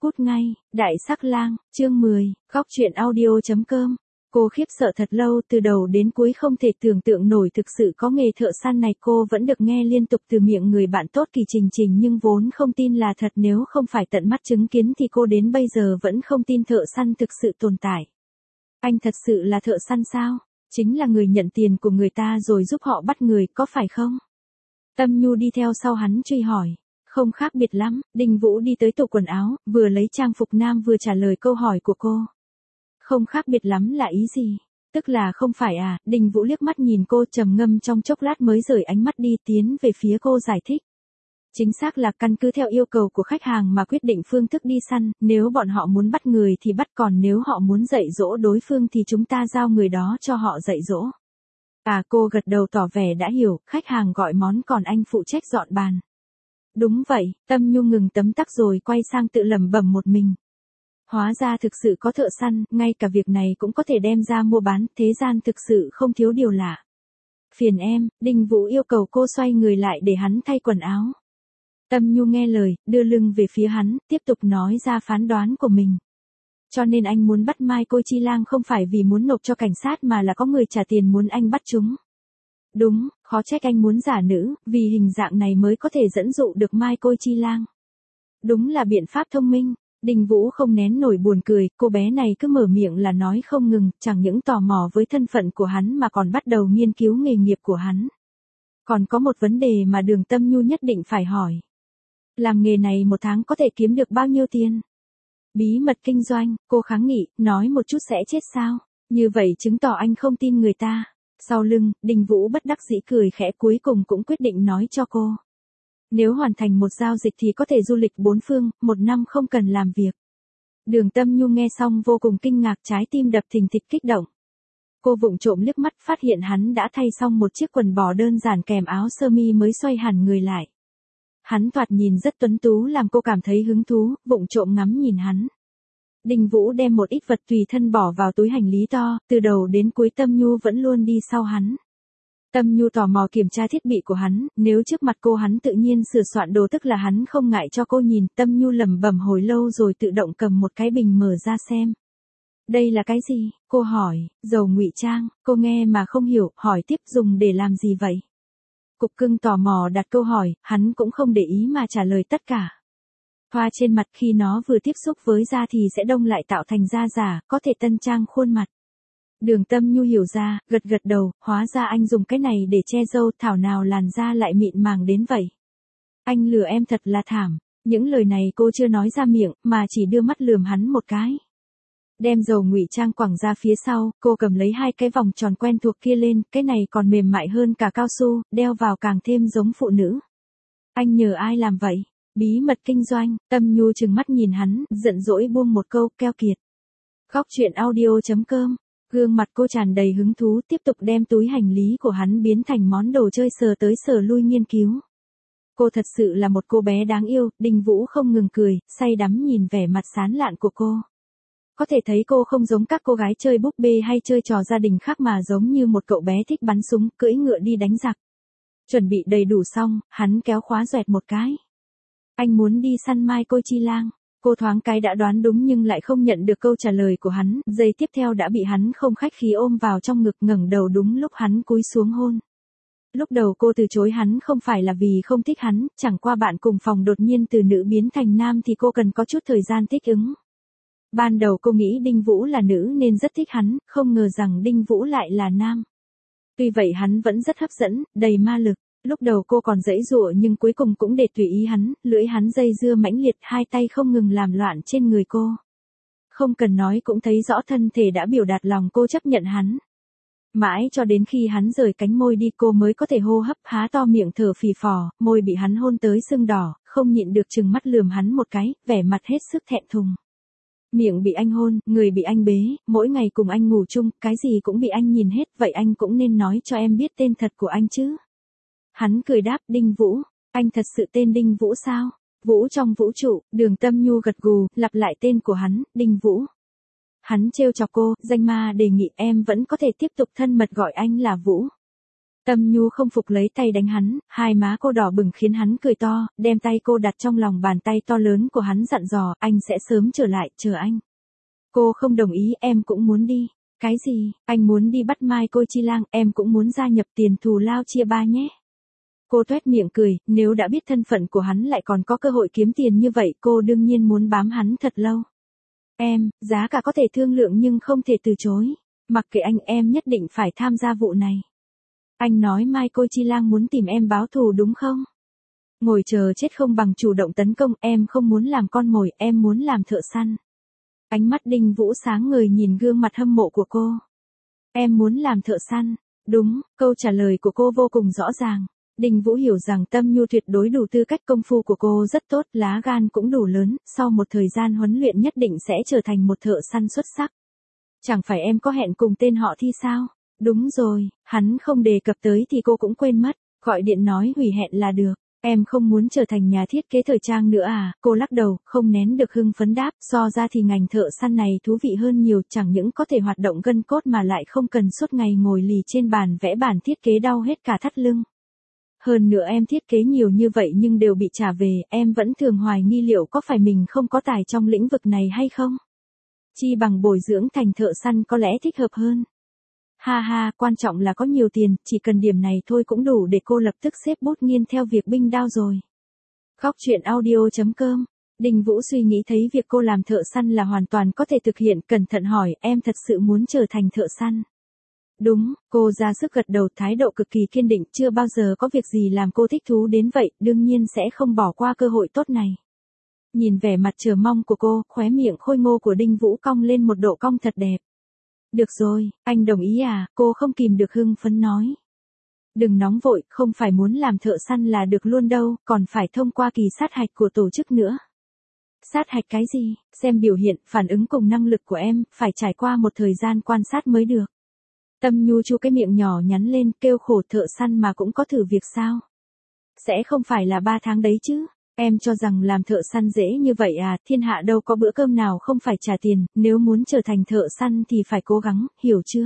cút ngay, đại sắc lang, chương 10, góc truyện audio.com. Cô khiếp sợ thật lâu, từ đầu đến cuối không thể tưởng tượng nổi thực sự có nghề thợ săn này. Cô vẫn được nghe liên tục từ miệng người bạn tốt Kỳ Trình Trình, nhưng vốn không tin là thật. Nếu không phải tận mắt chứng kiến thì cô đến bây giờ vẫn không tin thợ săn thực sự tồn tại. Anh thật sự là thợ săn sao? Chính là người nhận tiền của người ta rồi giúp họ bắt người, có phải không? Tâm Nhu đi theo sau hắn truy hỏi. Không khác biệt lắm. Đinh Vũ đi tới tủ quần áo, vừa lấy trang phục nam vừa trả lời câu hỏi của cô. Không khác biệt lắm là ý gì? Tức là không phải à? Đinh Vũ liếc mắt nhìn cô, trầm ngâm trong chốc lát mới rời ánh mắt đi, tiến về phía cô giải thích. Chính xác là căn cứ theo yêu cầu của khách hàng mà quyết định phương thức đi săn. Nếu bọn họ muốn bắt người thì bắt, còn nếu họ muốn dạy dỗ đối phương thì chúng ta giao người đó cho họ dạy dỗ. À, cô gật đầu tỏ vẻ đã hiểu. Khách hàng gọi món còn anh phụ trách dọn bàn. Đúng vậy. Tâm Nhu ngừng tấm tắc rồi quay sang tự lẩm bẩm một mình. Hóa ra thực sự có thợ săn, ngay cả việc này cũng có thể đem ra mua bán, thế gian thực sự không thiếu điều lạ. Phiền em. Đinh Vũ yêu cầu cô xoay người lại để hắn thay quần áo. Tâm Nhu nghe lời, đưa lưng về phía hắn, tiếp tục nói ra phán đoán của mình. Cho nên anh muốn bắt Mai Côi Chi Lang không phải vì muốn nộp cho cảnh sát mà là có người trả tiền muốn anh bắt chúng. Đúng, khó trách anh muốn giả nữ, vì hình dạng này mới có thể dẫn dụ được Mai Côi Chi Lang. Đúng là biện pháp thông minh. Đinh Vũ không nén nổi buồn cười, cô bé này cứ mở miệng là nói không ngừng, chẳng những tò mò với thân phận của hắn mà còn bắt đầu nghiên cứu nghề nghiệp của hắn. Còn có một vấn đề mà Đường Tâm Nhu nhất định phải hỏi. Làm nghề này một tháng có thể kiếm được bao nhiêu tiền? Bí mật kinh doanh, cô kháng nghị, nói một chút sẽ chết sao? Như vậy chứng tỏ anh không tin người ta. Sau lưng, Đinh Vũ bất đắc dĩ cười khẽ, cuối cùng cũng quyết định nói cho cô. Nếu hoàn thành một giao dịch thì có thể du lịch bốn phương, một năm không cần làm việc. Đường Tâm Nhu nghe xong vô cùng kinh ngạc, trái tim đập thình thịch kích động. Cô vụng trộm liếc mắt phát hiện hắn đã thay xong một chiếc quần bò đơn giản kèm áo sơ mi mới xoay hẳn người lại. Hắn thoạt nhìn rất tuấn tú làm cô cảm thấy hứng thú, vụng trộm ngắm nhìn hắn. Đinh Vũ đem một ít vật tùy thân bỏ vào túi hành lý to, từ đầu đến cuối Tâm Nhu vẫn luôn đi sau hắn. Tâm Nhu tò mò kiểm tra thiết bị của hắn, nếu trước mặt cô hắn tự nhiên sửa soạn đồ tức là hắn không ngại cho cô nhìn. Tâm Nhu lẩm bẩm hồi lâu rồi tự động cầm một cái bình mở ra xem. Đây là cái gì? Cô hỏi. Dầu ngụy trang. Cô nghe mà không hiểu, hỏi tiếp dùng để làm gì vậy? Cục Cưng tò mò đặt câu hỏi, hắn cũng không để ý mà trả lời tất cả. Thoa trên mặt khi nó vừa tiếp xúc với da thì sẽ đông lại tạo thành da giả, có thể tân trang khuôn mặt. Đường Tâm Nhu hiểu ra, gật gật đầu, hóa ra anh dùng cái này để che râu, thảo nào làn da lại mịn màng đến vậy. Anh lừa em thật là thảm. Những lời này cô chưa nói ra miệng, mà chỉ đưa mắt lườm hắn một cái. Đem dầu ngụy trang quẳng ra phía sau, cô cầm lấy hai cái vòng tròn quen thuộc kia lên, cái này còn mềm mại hơn cả cao su, đeo vào càng thêm giống phụ nữ. Anh nhờ ai làm vậy? Bí mật kinh doanh. Tâm Nhu trừng mắt nhìn hắn, giận dỗi buông một câu, keo kiệt. Góc truyện audio.com. Gương mặt cô tràn đầy hứng thú, tiếp tục đem túi hành lý của hắn biến thành món đồ chơi, sờ tới sờ lui nghiên cứu. Cô thật sự là một cô bé đáng yêu. Đinh Vũ không ngừng cười, say đắm nhìn vẻ mặt sán lạn của cô. Có thể thấy cô không giống các cô gái chơi búp bê hay chơi trò gia đình khác mà giống như một cậu bé thích bắn súng, cưỡi ngựa đi đánh giặc. Chuẩn bị đầy đủ xong, hắn kéo khóa xoẹt một cái. Anh muốn đi săn Mai Côi Chi Lang. Cô thoáng cái đã đoán đúng nhưng lại không nhận được câu trả lời của hắn, giây tiếp theo đã bị hắn không khách khí ôm vào trong ngực, ngẩng đầu đúng lúc hắn cúi xuống hôn. Lúc đầu cô từ chối hắn không phải là vì không thích hắn, chẳng qua bạn cùng phòng đột nhiên từ nữ biến thành nam thì cô cần có chút thời gian thích ứng. Ban đầu cô nghĩ Đinh Vũ là nữ nên rất thích hắn, không ngờ rằng Đinh Vũ lại là nam. Tuy vậy hắn vẫn rất hấp dẫn, đầy ma lực. Lúc đầu cô còn giãy giụa nhưng cuối cùng cũng để tùy ý hắn, lưỡi hắn dây dưa mãnh liệt, hai tay không ngừng làm loạn trên người cô. Không cần nói cũng thấy rõ thân thể đã biểu đạt lòng cô chấp nhận hắn. Mãi cho đến khi hắn rời cánh môi đi cô mới có thể hô hấp, há to miệng thở phì phò, môi bị hắn hôn tới sưng đỏ, không nhịn được trừng mắt lườm hắn một cái, vẻ mặt hết sức thẹn thùng. Miệng bị anh hôn, người bị anh bế, mỗi ngày cùng anh ngủ chung, cái gì cũng bị anh nhìn hết, vậy anh cũng nên nói cho em biết tên thật của anh chứ. Hắn cười đáp, Đinh Vũ. Anh thật sự tên Đinh Vũ sao? Vũ trong vũ trụ. Đường Tâm Nhu gật gù, lặp lại tên của hắn, Đinh Vũ. Hắn trêu chọc cô, danh ma đề nghị em vẫn có thể tiếp tục thân mật gọi anh là Vũ. Tâm Nhu không phục lấy tay đánh hắn, hai má cô đỏ bừng khiến hắn cười to, đem tay cô đặt trong lòng bàn tay to lớn của hắn dặn dò, anh sẽ sớm trở lại, chờ anh. Cô không đồng ý, em cũng muốn đi. Cái gì, anh muốn đi bắt Mai Côi Chi Lang, em cũng muốn gia nhập, tiền thù lao chia ba nhé. Cô toét miệng cười, nếu đã biết thân phận của hắn lại còn có cơ hội kiếm tiền như vậy, cô đương nhiên muốn bám hắn thật lâu. Em, giá cả có thể thương lượng nhưng không thể từ chối. Mặc kệ anh, em nhất định phải tham gia vụ này. Anh nói Mai Côi Chi Lang muốn tìm em báo thù đúng không? Ngồi chờ chết không bằng chủ động tấn công, em không muốn làm con mồi, em muốn làm thợ săn. Ánh mắt Đinh Vũ sáng ngời nhìn gương mặt hâm mộ của cô. Em muốn làm thợ săn. Đúng, câu trả lời của cô vô cùng rõ ràng. Đinh Vũ hiểu rằng Tâm Nhu tuyệt đối đủ tư cách, công phu của cô rất tốt, lá gan cũng đủ lớn, sau một thời gian huấn luyện nhất định sẽ trở thành một thợ săn xuất sắc. Chẳng phải em có hẹn cùng tên họ Thi sao? Đúng rồi, hắn không đề cập tới thì cô cũng quên mất, gọi điện nói hủy hẹn là được. Em không muốn trở thành nhà thiết kế thời trang nữa à? Cô lắc đầu, không nén được hưng phấn đáp, so ra thì ngành thợ săn này thú vị hơn nhiều, chẳng những có thể hoạt động gân cốt mà lại không cần suốt ngày ngồi lì trên bàn vẽ bản thiết kế đau hết cả thắt lưng. Hơn nữa em thiết kế nhiều như vậy nhưng đều bị trả về, em vẫn thường hoài nghi liệu có phải mình không có tài trong lĩnh vực này hay không? Chi bằng bồi dưỡng thành thợ săn có lẽ thích hợp hơn. Ha ha, quan trọng là có nhiều tiền, chỉ cần điểm này thôi cũng đủ để cô lập tức xếp bút nghiên theo việc binh đao rồi. Góc truyện audio.com. Đinh Vũ suy nghĩ thấy việc cô làm thợ săn là hoàn toàn có thể thực hiện, cẩn thận hỏi, em thật sự muốn trở thành thợ săn? Đúng, cô ra sức gật đầu, thái độ cực kỳ kiên định, chưa bao giờ có việc gì làm cô thích thú đến vậy, đương nhiên sẽ không bỏ qua cơ hội tốt này. Nhìn vẻ mặt chờ mong của cô, khóe miệng khôi ngô của Đinh Vũ cong lên một độ cong thật đẹp. Được rồi, anh đồng ý à? Cô không kìm được hưng phấn nói. Đừng nóng vội, không phải muốn làm thợ săn là được luôn đâu, còn phải thông qua kỳ sát hạch của tổ chức nữa. Sát hạch cái gì? Xem biểu hiện, phản ứng cùng năng lực của em, phải trải qua một thời gian quan sát mới được. Tâm Nhu chu cái miệng nhỏ nhắn lên, kêu khổ, thợ săn mà cũng có thử việc sao? Sẽ không phải là 3 tháng đấy chứ? Em cho rằng làm thợ săn dễ như vậy à? Thiên hạ đâu có bữa cơm nào không phải trả tiền, nếu muốn trở thành thợ săn thì phải cố gắng, hiểu chưa?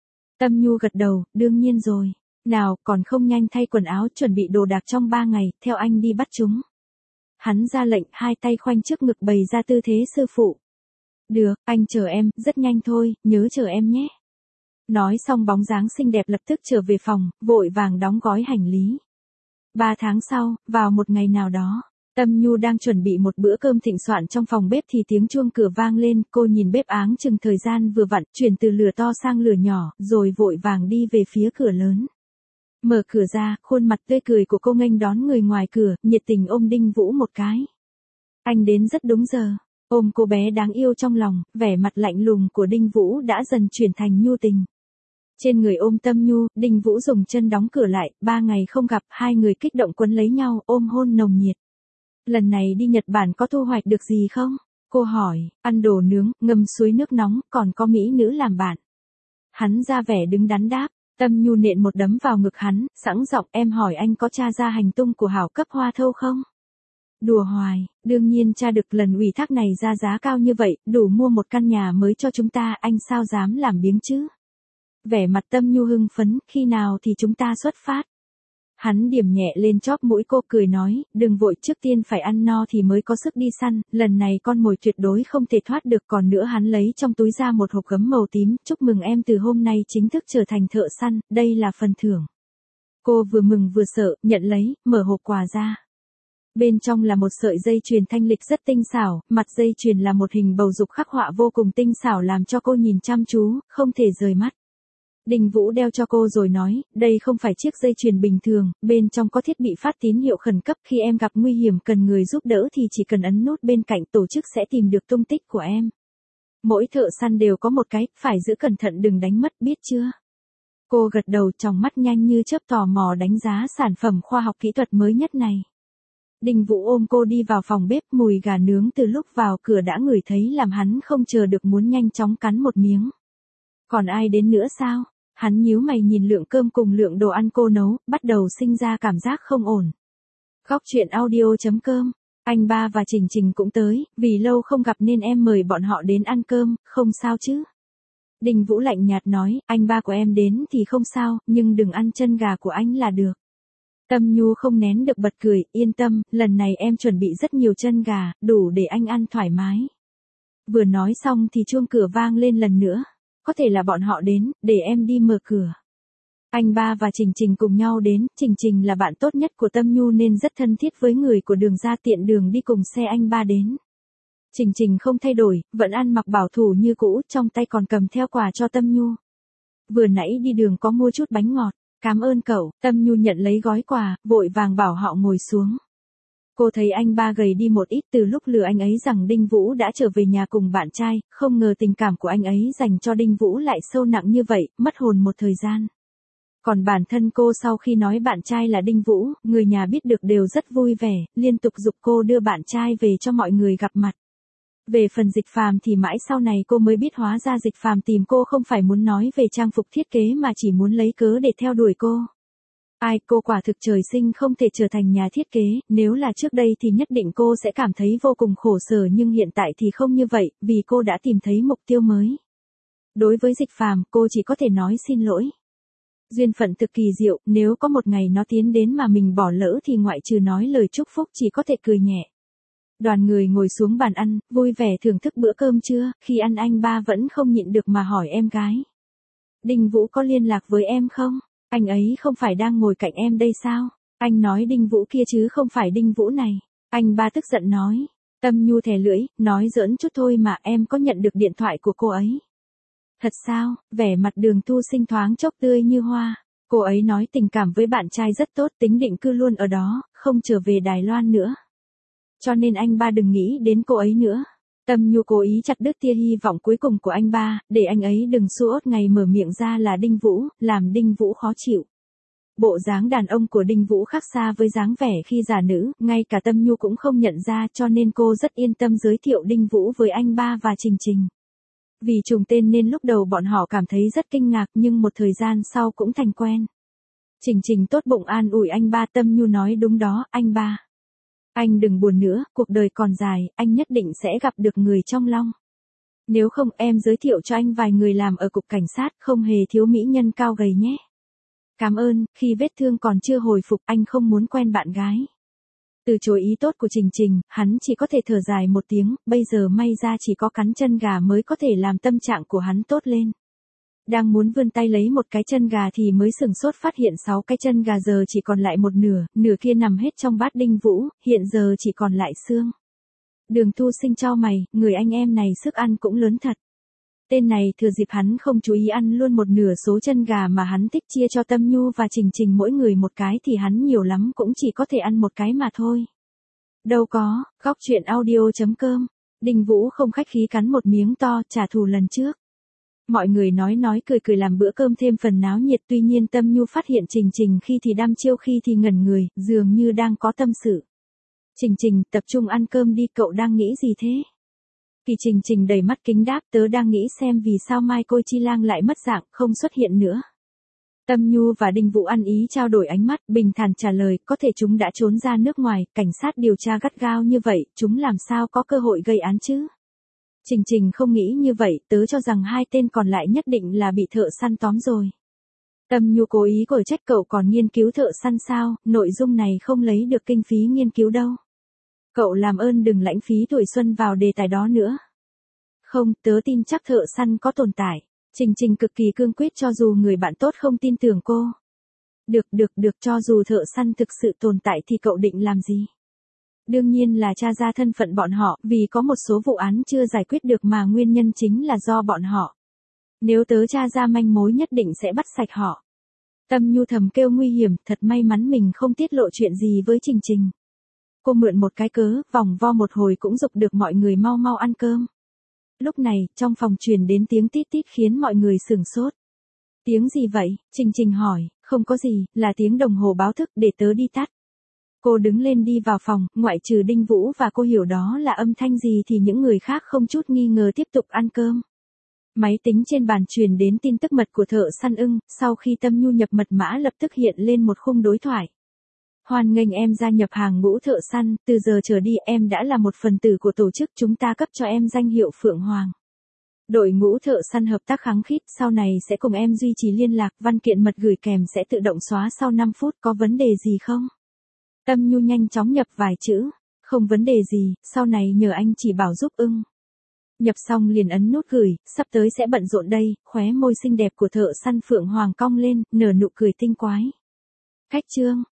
Tâm Nhu gật đầu, đương nhiên rồi. Nào, còn không nhanh thay quần áo, chuẩn bị đồ đạc trong 3 ngày, theo anh đi bắt chúng. Hắn ra lệnh, hai tay khoanh trước ngực bày ra tư thế sư phụ. Được, anh chờ em, rất nhanh thôi, nhớ chờ em nhé. Nói xong bóng dáng xinh đẹp lập tức trở về phòng, vội vàng đóng gói hành lý. 3 tháng sau, vào một ngày nào đó, Tâm Nhu đang chuẩn bị một bữa cơm thịnh soạn trong phòng bếp thì tiếng chuông cửa vang lên, cô nhìn bếp áng chừng thời gian vừa vặn, chuyển từ lửa to sang lửa nhỏ, rồi vội vàng đi về phía cửa lớn. Mở cửa ra, khuôn mặt tươi cười của cô nghênh đón người ngoài cửa, nhiệt tình ôm Đinh Vũ một cái. Anh đến rất đúng giờ. Ôm cô bé đáng yêu trong lòng, vẻ mặt lạnh lùng của Đinh Vũ đã dần chuyển thành nhu tình. Trên người ôm Tâm Nhu, Đinh Vũ dùng chân đóng cửa lại, 3 ngày không gặp, hai người kích động quấn lấy nhau, ôm hôn nồng nhiệt. Lần này đi Nhật Bản có thu hoạch được gì không? Cô hỏi, ăn đồ nướng, ngâm suối nước nóng, còn có mỹ nữ làm bạn. Hắn ra vẻ đứng đắn đáp, Tâm Nhu nện một đấm vào ngực hắn, sẵn giọng, em hỏi anh có tra ra hành tung của hảo cấp Hoa Thâu không? Đùa hoài, đương nhiên tra được, lần ủy thác này ra giá cao như vậy, đủ mua một căn nhà mới cho chúng ta, anh sao dám làm biếng chứ? Vẻ mặt Tâm Nhu hưng phấn, khi nào thì chúng ta xuất phát? Hắn điểm nhẹ lên chóp mũi cô, cười nói, đừng vội, trước tiên phải ăn no thì mới có sức đi săn, lần này con mồi tuyệt đối không thể thoát được. Còn nữa, hắn lấy trong túi ra một hộp gấm màu tím, chúc mừng em từ hôm nay chính thức trở thành thợ săn, đây là phần thưởng. Cô vừa mừng vừa sợ, nhận lấy, mở hộp quà ra. Bên trong là một sợi dây chuyền thanh lịch rất tinh xảo, mặt dây chuyền là một hình bầu dục khắc họa vô cùng tinh xảo làm cho cô nhìn chăm chú, không thể rời mắt. Đinh Vũ đeo cho cô rồi nói, đây không phải chiếc dây chuyền bình thường, bên trong có thiết bị phát tín hiệu khẩn cấp, khi em gặp nguy hiểm cần người giúp đỡ thì chỉ cần ấn nút bên cạnh, tổ chức sẽ tìm được tung tích của em. Mỗi thợ săn đều có một cái, phải giữ cẩn thận đừng đánh mất, biết chưa? Cô gật đầu, tròng mắt nhanh như chớp tò mò đánh giá sản phẩm khoa học kỹ thuật mới nhất này. Đinh Vũ ôm cô đi vào phòng bếp, mùi gà nướng từ lúc vào cửa đã ngửi thấy làm hắn không chờ được muốn nhanh chóng cắn một miếng. Còn ai đến nữa sao? Hắn nhíu mày nhìn lượng cơm cùng lượng đồ ăn cô nấu, bắt đầu sinh ra cảm giác không ổn. Góc truyện audio.com. Anh ba và Trình Trình cũng tới, vì lâu không gặp nên em mời bọn họ đến ăn cơm, không sao chứ? Đinh Vũ lạnh nhạt nói, anh ba của em đến thì không sao, nhưng đừng ăn chân gà của anh là được. Tâm Nhu không nén được bật cười, yên tâm, lần này em chuẩn bị rất nhiều chân gà, đủ để anh ăn thoải mái. Vừa nói xong thì chuông cửa vang lên lần nữa. Có thể là bọn họ đến, để em đi mở cửa. Anh ba và Trình Trình cùng nhau đến, Trình Trình là bạn tốt nhất của Tâm Nhu nên rất thân thiết với người của Đường ra, tiện đường đi cùng xe anh ba đến. Trình Trình không thay đổi, vẫn ăn mặc bảo thủ như cũ, trong tay còn cầm theo quà cho Tâm Nhu. Vừa nãy đi đường có mua chút bánh ngọt, cảm ơn cậu. Tâm Nhu nhận lấy gói quà, vội vàng bảo họ ngồi xuống. Cô thấy anh ba gầy đi một ít từ lúc lừa anh ấy rằng Đinh Vũ đã trở về nhà cùng bạn trai, không ngờ tình cảm của anh ấy dành cho Đinh Vũ lại sâu nặng như vậy, mất hồn một thời gian. Còn bản thân cô sau khi nói bạn trai là Đinh Vũ, người nhà biết được đều rất vui vẻ, liên tục giục cô đưa bạn trai về cho mọi người gặp mặt. Về phần Dịch Phàm thì mãi sau này cô mới biết hóa ra Dịch Phàm tìm cô không phải muốn nói về trang phục thiết kế mà chỉ muốn lấy cớ để theo đuổi cô. Ai, cô quả thực trời sinh không thể trở thành nhà thiết kế, nếu là trước đây thì nhất định cô sẽ cảm thấy vô cùng khổ sở, nhưng hiện tại thì không như vậy, vì cô đã tìm thấy mục tiêu mới. Đối với Dịch Phàm, cô chỉ có thể nói xin lỗi. Duyên phận thực kỳ diệu, nếu có một ngày nó tiến đến mà mình bỏ lỡ thì ngoại trừ nói lời chúc phúc chỉ có thể cười nhẹ. Đoàn người ngồi xuống bàn ăn, vui vẻ thưởng thức bữa cơm trưa, khi ăn anh ba vẫn không nhịn được mà hỏi em gái. Đinh Vũ có liên lạc với em không? Anh ấy không phải đang ngồi cạnh em đây sao? Anh nói Đinh Vũ kia chứ không phải Đinh Vũ này. Anh ba tức giận nói. Tâm Nhu thè lưỡi, nói giỡn chút thôi mà, em có nhận được điện thoại của cô ấy. Thật sao? Vẻ mặt Đường Tu Sinh thoáng chốc tươi như hoa. Cô ấy nói tình cảm với bạn trai rất tốt, tính định cư luôn ở đó, không trở về Đài Loan nữa. Cho nên anh ba đừng nghĩ đến cô ấy nữa. Tâm Nhu cố ý chặt đứt tia hy vọng cuối cùng của anh ba, để anh ấy đừng suốt ngày mở miệng ra là Đinh Vũ, làm Đinh Vũ khó chịu. Bộ dáng đàn ông của Đinh Vũ khác xa với dáng vẻ khi già nữ, ngay cả Tâm Nhu cũng không nhận ra, cho nên cô rất yên tâm giới thiệu Đinh Vũ với anh ba và Trình Trình. Vì trùng tên nên lúc đầu bọn họ cảm thấy rất kinh ngạc, nhưng một thời gian sau cũng thành quen. Trình Trình tốt bụng an ủi anh ba. Tâm Nhu nói đúng đó, anh ba. Anh đừng buồn nữa, cuộc đời còn dài, anh nhất định sẽ gặp được người trong lòng. Nếu không em giới thiệu cho anh vài người làm ở cục cảnh sát, không hề thiếu mỹ nhân cao gầy nhé. Cảm ơn, khi vết thương còn chưa hồi phục anh không muốn quen bạn gái. Từ chối ý tốt của Trình Trình, hắn chỉ có thể thở dài một tiếng, bây giờ may ra chỉ có cắn chân gà mới có thể làm tâm trạng của hắn tốt lên. Đang muốn vươn tay lấy một cái chân gà thì mới sừng sốt phát hiện 6 cái chân gà giờ chỉ còn lại một nửa, nửa kia nằm hết trong bát Đinh Vũ, hiện giờ chỉ còn lại xương. Đường Tu Sinh chau mày, người anh em này sức ăn cũng lớn thật. Tên này thừa dịp hắn không chú ý ăn luôn một nửa số chân gà mà hắn thích chia cho Tâm Nhu và Trình Trình mỗi người một cái thì hắn nhiều lắm cũng chỉ có thể ăn một cái mà thôi. Đâu có, góc chuyện audio.com. Đinh Vũ không khách khí cắn một miếng to, trả thù lần trước. Mọi người nói cười cười làm bữa cơm thêm phần náo nhiệt, tuy nhiên Tâm Nhu phát hiện Trình Trình khi thì đăm chiêu khi thì ngẩn người, dường như đang có tâm sự. Trình Trình, tập trung ăn cơm đi, cậu đang nghĩ gì thế? Kỳ Trình Trình đầy mắt kính đáp, tớ đang nghĩ xem vì sao Mai Côi Chi Lang lại mất dạng, không xuất hiện nữa. Tâm Nhu và Đinh Vũ ăn ý trao đổi ánh mắt, bình thản trả lời, có thể chúng đã trốn ra nước ngoài, cảnh sát điều tra gắt gao như vậy, chúng làm sao có cơ hội gây án chứ? Trình Trình không nghĩ như vậy, tớ cho rằng hai tên còn lại nhất định là bị thợ săn tóm rồi. Tâm Nhu cố ý cổi trách, cậu còn nghiên cứu thợ săn sao, nội dung này không lấy được kinh phí nghiên cứu đâu. Cậu làm ơn đừng lãng phí tuổi xuân vào đề tài đó nữa. Không, tớ tin chắc thợ săn có tồn tại. Trình Trình cực kỳ cương quyết cho dù người bạn tốt không tin tưởng cô. Được, cho dù thợ săn thực sự tồn tại thì cậu định làm gì? Đương nhiên là tra ra thân phận bọn họ, vì có một số vụ án chưa giải quyết được mà nguyên nhân chính là do bọn họ. Nếu tớ tra ra manh mối nhất định sẽ bắt sạch họ. Tâm Nhu thầm kêu nguy hiểm, thật may mắn mình không tiết lộ chuyện gì với Trình Trình. Cô mượn một cái cớ, vòng vo một hồi cũng giục được mọi người mau mau ăn cơm. Lúc này, trong phòng truyền đến tiếng tít tít khiến mọi người sửng sốt. Tiếng gì vậy? Trình Trình hỏi, không có gì, là tiếng đồng hồ báo thức, để tớ đi tắt. Cô đứng lên đi vào phòng, ngoại trừ Đinh Vũ và cô hiểu đó là âm thanh gì thì những người khác không chút nghi ngờ tiếp tục ăn cơm. Máy tính trên bàn truyền đến tin tức mật của thợ săn ưng, sau khi Tâm Nhu nhập mật mã lập tức hiện lên một khung đối thoại. Hoan nghênh em gia nhập hàng ngũ thợ săn, từ giờ trở đi em đã là một phần tử của tổ chức, chúng ta cấp cho em danh hiệu Phượng Hoàng. Đội ngũ thợ săn hợp tác khăng khít, sau này sẽ cùng em duy trì liên lạc, văn kiện mật gửi kèm sẽ tự động xóa sau 5 phút, có vấn đề gì không? Tâm Nhu nhanh chóng nhập vài chữ, không vấn đề gì, sau này nhờ anh chỉ bảo giúp ưng. Nhập xong liền ấn nút gửi, sắp tới sẽ bận rộn đây, khóe môi xinh đẹp của thợ săn Phượng Hoàng cong lên, nở nụ cười tinh quái. Khách trương,